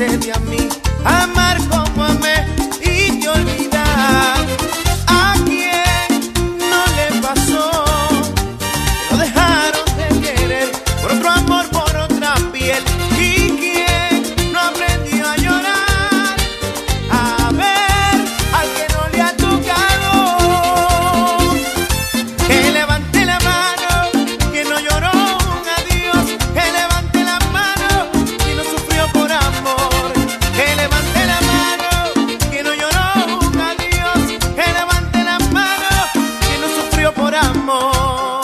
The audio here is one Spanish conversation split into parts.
concede a mí amar como amé y te olvidar. A quien no le pasó, lo dejaron de querer por otro amor, por otra piel. Y quien no aprendió a llorar, a ver al que no le ha tocado, que levante la mano, que no lloró un adiós, que levante la mano, que no sufrió por amor, que levante la mano, que no lloró un adiós, que levante la mano, que no sufrió por amor.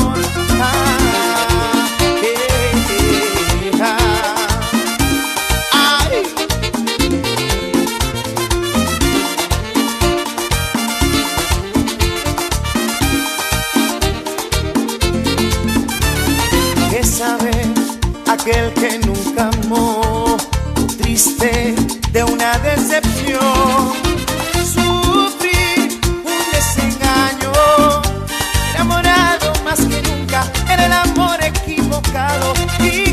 Ay. ¿Qué sabe aquel que nunca amó, triste de una decepción? Sufrir un desengaño, enamorado más que nunca, era el amor equivocado. Y